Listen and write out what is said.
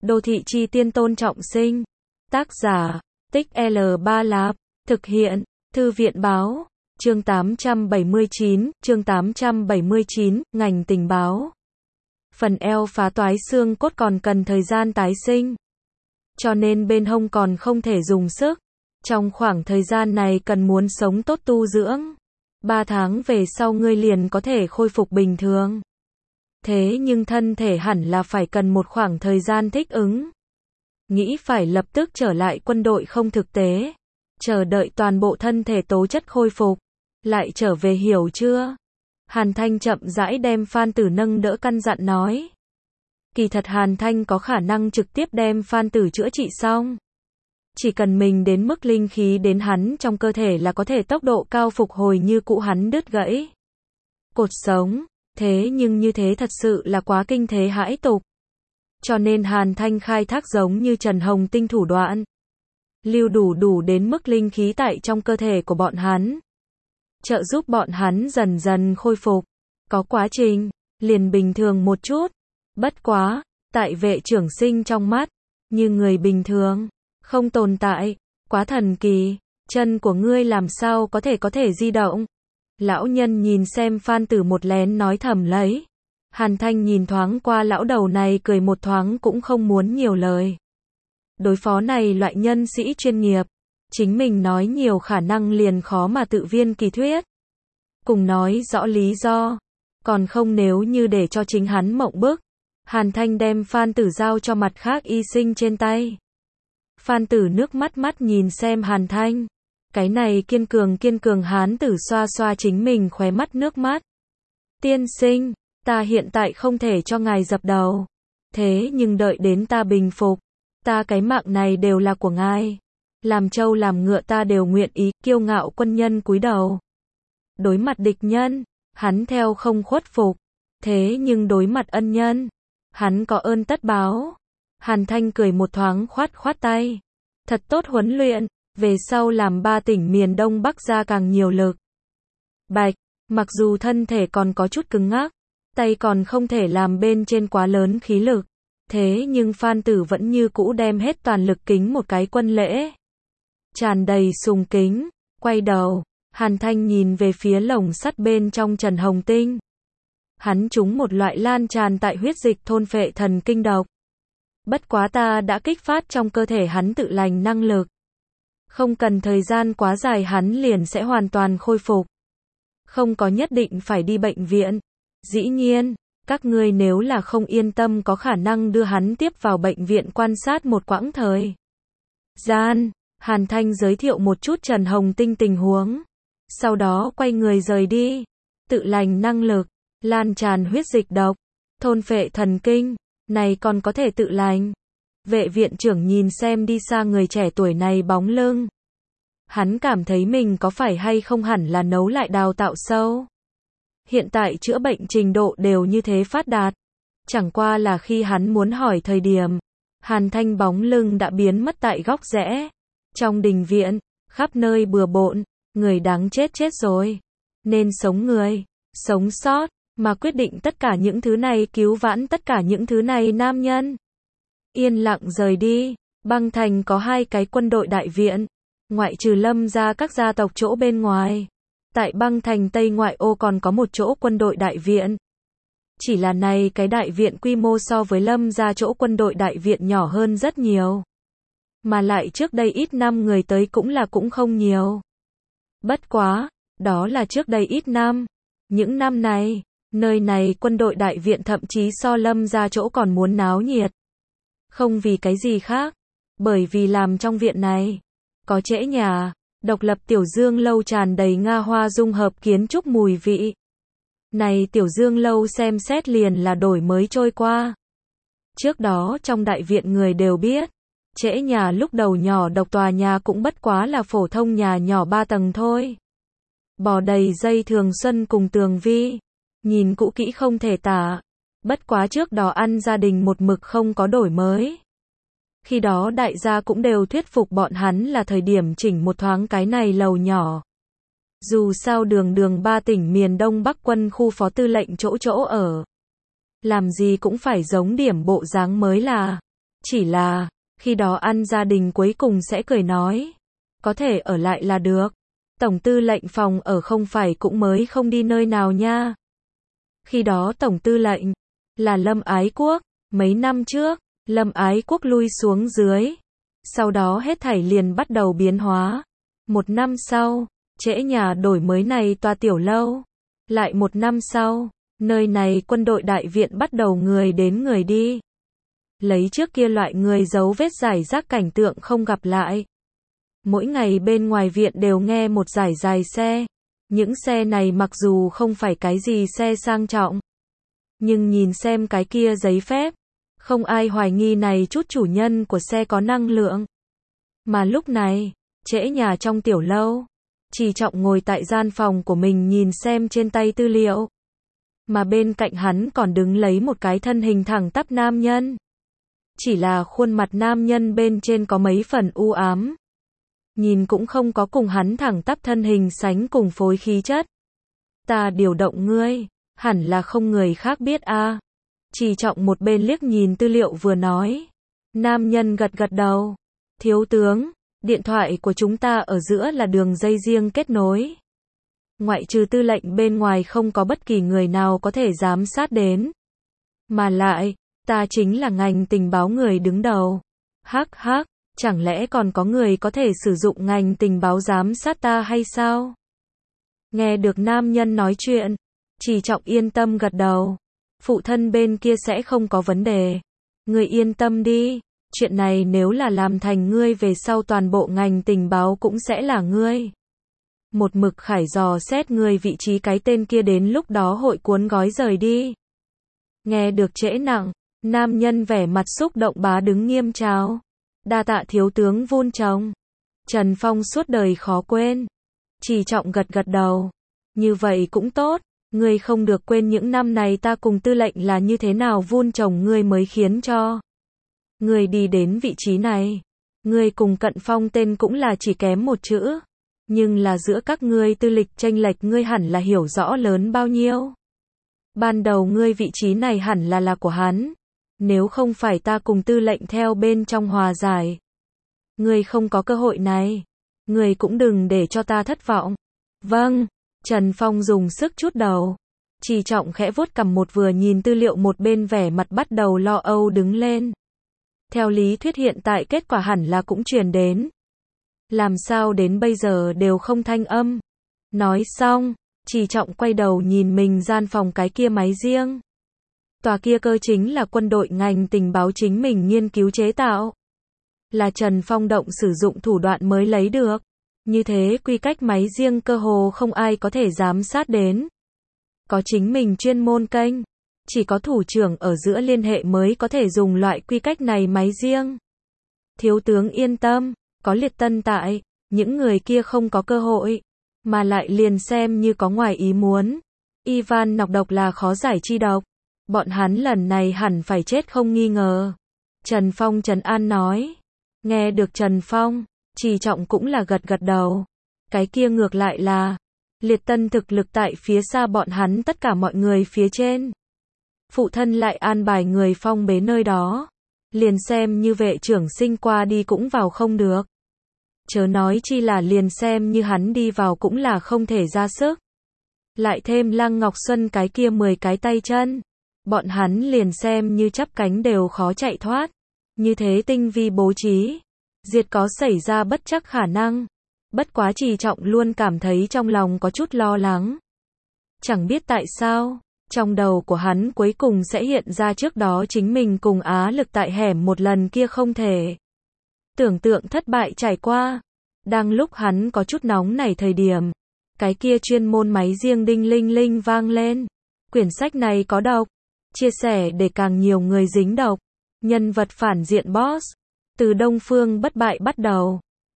Đô thị chi tiên Tôn Trọng Sinh. Tác giả, Tích L Ba Lạp. Thực hiện, Thư viện Báo. Chương 879, ngành tình báo. Phần eo phá toái xương cốt còn cần thời gian tái sinh. Cho nên bên hông còn không thể dùng sức. Trong khoảng thời gian này cần muốn sống tốt tu dưỡng. 3 tháng về sau ngươi liền có thể khôi phục bình thường. Thế nhưng thân thể hẳn là phải cần một khoảng thời gian thích ứng. Nghĩ phải lập tức trở lại quân đội không thực tế. Chờ đợi toàn bộ thân thể tố chất khôi phục. Lại trở về, hiểu chưa? Hàn Thanh chậm rãi đem Phan Tử nâng đỡ, căn dặn nói. Kỳ thật Hàn Thanh có khả năng trực tiếp đem Phan Tử chữa trị xong. Chỉ cần mình đến mức linh khí đến hắn trong cơ thể là có thể tốc độ cao phục hồi như cũ hắn đứt gãy cột sống. Thế nhưng như thế thật sự là quá kinh thế hãi tục. Cho nên Hàn Thanh khai thác giống như Trần Hồng Tinh thủ đoạn. Lưu đủ đến mức linh khí tại trong cơ thể của bọn hắn. Trợ giúp bọn hắn dần dần khôi phục. Có quá trình, liền bình thường một chút. Bất quá, tại Vệ Trưởng Sinh trong mắt, như người bình thường, không tồn tại, quá thần kỳ, chân của ngươi làm sao có thể di động. Lão nhân nhìn xem Phan Tử một lén nói thầm lấy. Hàn Thanh nhìn thoáng qua lão đầu này cười một thoáng cũng không muốn nhiều lời. Đối phó này loại nhân sĩ chuyên nghiệp, chính mình nói nhiều khả năng liền khó mà tự viên kỳ thuyết. Cùng nói rõ lý do, còn không nếu như để cho chính hắn mộng bức. Hàn Thanh đem Phan Tử giao cho mặt khác y sinh trên tay. Phan Tử nước mắt nhìn xem Hàn Thanh. Cái này kiên cường hán tử xoa xoa chính mình khóe mắt nước mắt. Tiên sinh, ta hiện tại không thể cho ngài dập đầu. Thế nhưng đợi đến ta bình phục, ta cái mạng này đều là của ngài. Làm trâu làm ngựa ta đều nguyện ý. Kiêu ngạo quân nhân cúi đầu. Đối mặt địch nhân, hắn theo không khuất phục. Thế nhưng đối mặt ân nhân, hắn có ơn tất báo. Hàn Thanh cười một thoáng, khoát tay. Thật tốt huấn luyện. Về sau làm 3 tỉnh miền Đông Bắc ra càng nhiều lực. Bạch, mặc dù thân thể còn có chút cứng ngắc, tay còn không thể làm bên trên quá lớn khí lực. Thế nhưng Phan Tử vẫn như cũ đem hết toàn lực kính một cái quân lễ. Tràn đầy sùng kính, quay đầu, Hàn Thanh nhìn về phía lồng sắt bên trong Trần Hồng Tinh. Hắn trúng một loại lan tràn tại huyết dịch thôn phệ thần kinh độc. Bất quá ta đã kích phát trong cơ thể hắn tự lành năng lực. Không cần thời gian quá dài hắn liền sẽ hoàn toàn khôi phục. Không có nhất định phải đi bệnh viện. Dĩ nhiên, các ngươi nếu là không yên tâm có khả năng đưa hắn tiếp vào bệnh viện quan sát một quãng thời gian. Hàn Thanh giới thiệu một chút Trần Hồng Tinh tình huống. Sau đó quay người rời đi. Tự lành năng lực, lan tràn huyết dịch độc, thôn phệ thần kinh, này còn có thể tự lành. Vệ viện trưởng nhìn xem đi xa người trẻ tuổi này bóng lưng. Hắn cảm thấy mình có phải hay không hẳn là nấu lại đào tạo sâu. Hiện tại chữa bệnh trình độ đều như thế phát đạt. Chẳng qua là khi hắn muốn hỏi thời điểm, Hàn Thanh bóng lưng đã biến mất tại góc rẽ. Trong đình viện, khắp nơi bừa bộn, người đáng chết rồi. Nên sống người, sống sót, mà quyết định tất cả những thứ này, cứu vãn tất cả những thứ này nam nhân. Yên lặng rời đi. Băng Thành có 2 cái quân đội đại viện, ngoại trừ Lâm gia các gia tộc chỗ bên ngoài. Tại Băng Thành Tây ngoại ô còn có một chỗ quân đội đại viện. Chỉ là này cái đại viện quy mô so với Lâm gia chỗ quân đội đại viện nhỏ hơn rất nhiều. Mà lại trước đây ít năm người tới cũng không nhiều. Bất quá, đó là trước đây ít năm. Những năm này, nơi này quân đội đại viện thậm chí so Lâm gia chỗ còn muốn náo nhiệt. Không vì cái gì khác, bởi vì làm trong viện này, có trễ nhà, độc lập tiểu dương lâu tràn đầy Nga hoa dung hợp kiến trúc mùi vị. Này tiểu dương lâu xem xét liền là đổi mới trôi qua. Trước đó trong đại viện người đều biết, trễ nhà lúc đầu nhỏ độc tòa nhà cũng bất quá là phổ thông nhà nhỏ 3 tầng thôi. Bò đầy dây thường xuân cùng tường vi, nhìn cũ kỹ không thể tả. Bất quá trước đó ăn gia đình một mực không có đổi mới. Khi đó đại gia cũng đều thuyết phục bọn hắn là thời điểm chỉnh một thoáng cái này lầu nhỏ. Dù sao đường 3 tỉnh miền Đông Bắc quân khu phó tư lệnh chỗ ở. Làm gì cũng phải giống điểm bộ dáng mới là. Chỉ là, khi đó An gia đình cuối cùng sẽ cười nói, có thể ở lại là được. Tổng tư lệnh phòng ở không phải cũng mới không đi nơi nào nha. Khi đó tổng tư lệnh là Lâm Ái Quốc, mấy năm trước, Lâm Ái Quốc lui xuống dưới. Sau đó hết thảy liền bắt đầu biến hóa. Một năm sau, trễ nhà đổi mới này tòa tiểu lâu. Lại một năm sau, nơi này quân đội đại viện bắt đầu người đến người đi. Lấy trước kia loại người dấu vết rải rác cảnh tượng không gặp lại. Mỗi ngày bên ngoài viện đều nghe một dải dài xe. Những xe này mặc dù không phải cái gì xe sang trọng, nhưng nhìn xem cái kia giấy phép, không ai hoài nghi này chút chủ nhân của xe có năng lượng. Mà lúc này, trễ nhà trong tiểu lâu, Trì Trọng ngồi tại gian phòng của mình nhìn xem trên tay tư liệu. Mà bên cạnh hắn còn đứng lấy một cái thân hình thẳng tắp nam nhân. Chỉ là khuôn mặt nam nhân bên trên có mấy phần u ám. Nhìn cũng không có cùng hắn thẳng tắp thân hình sánh cùng phối khí chất. Ta điều động ngươi, hẳn là không người khác biết a. Trì Trọng một bên liếc nhìn tư liệu vừa nói. Nam nhân gật gật đầu. Thiếu tướng, điện thoại của chúng ta ở giữa là đường dây riêng kết nối. Ngoại trừ tư lệnh bên ngoài không có bất kỳ người nào có thể giám sát đến. Mà lại, ta chính là ngành tình báo người đứng đầu. Hắc hắc, chẳng lẽ còn có người có thể sử dụng ngành tình báo giám sát ta hay sao? Nghe được nam nhân nói chuyện, Trì Trọng yên tâm gật đầu. Phụ thân bên kia sẽ không có vấn đề. Ngươi yên tâm đi, chuyện này nếu là làm thành ngươi về sau toàn bộ ngành tình báo cũng sẽ là ngươi. Một mực khải dò xét ngươi vị trí cái tên kia đến lúc đó hội cuốn gói rời đi. Nghe được trễ nặng, nam nhân vẻ mặt xúc động bá đứng nghiêm chào. Đa tạ thiếu tướng vun trồng. Trần Phong suốt đời khó quên. Trì Trọng gật gật đầu. Như vậy cũng tốt, ngươi không được quên những năm này ta cùng tư lệnh là như thế nào vun trồng ngươi mới khiến cho ngươi đi đến vị trí này. Ngươi cùng Cận Phong tên cũng là chỉ kém một chữ. Nhưng là giữa các ngươi tư lịch chênh lệch ngươi hẳn là hiểu rõ lớn bao nhiêu. Ban đầu ngươi vị trí này hẳn là của hắn. Nếu không phải ta cùng tư lệnh theo bên trong hòa giải, ngươi không có cơ hội này. Ngươi cũng đừng để cho ta thất vọng. Vâng, Trần Phong dùng sức chút đầu. Trì Trọng khẽ vuốt cằm một vừa nhìn tư liệu một bên vẻ mặt bắt đầu lo âu đứng lên. Theo lý thuyết hiện tại kết quả hẳn là cũng truyền đến. Làm sao đến bây giờ đều không thanh âm. Nói xong, Trì Trọng quay đầu nhìn mình gian phòng cái kia máy riêng. Tòa kia cơ chính là quân đội ngành tình báo chính mình nghiên cứu chế tạo. Là Trần Phong động sử dụng thủ đoạn mới lấy được. Như thế quy cách máy riêng cơ hồ không ai có thể giám sát đến. Có chính mình chuyên môn kênh. Chỉ có thủ trưởng ở giữa liên hệ mới có thể dùng loại quy cách này máy riêng. Thiếu tướng yên tâm, có Liệt Tân tại, những người kia không có cơ hội. Mà lại liền xem như có ngoài ý muốn. Ivan nọc độc là khó giải chi độc. Bọn hắn lần này hẳn phải chết không nghi ngờ. Trần Phong trấn an nói. Nghe được Trần Phong, Trì Trọng cũng là gật gật đầu. Cái kia ngược lại là Liệt Tân thực lực tại phía xa bọn hắn tất cả mọi người phía trên. Phụ thân lại an bài người phong bế nơi đó. Liền xem như vệ trưởng sinh qua đi cũng vào không được. Chớ nói chi là liền xem như hắn đi vào cũng là không thể ra sức. Lại thêm Lăng Ngọc Xuân cái kia 10 cái tay chân. Bọn hắn liền xem như chắp cánh đều khó chạy thoát. Như thế tinh vi bố trí. Diệt có xảy ra bất chắc khả năng. Bất quá Trì Trọng luôn cảm thấy trong lòng có chút lo lắng. Chẳng biết tại sao, trong đầu của hắn cuối cùng sẽ hiện ra trước đó chính mình cùng Á Lực tại hẻm một lần kia không thể tưởng tượng thất bại trải qua. Đang lúc hắn có chút nóng nảy thời điểm, cái kia chuyên môn máy riêng đinh linh linh vang lên. Quyển sách này có độc. Chia sẻ để càng nhiều người dính độc. Nhân vật phản diện boss. Từ Đông Phương bất bại bắt đầu.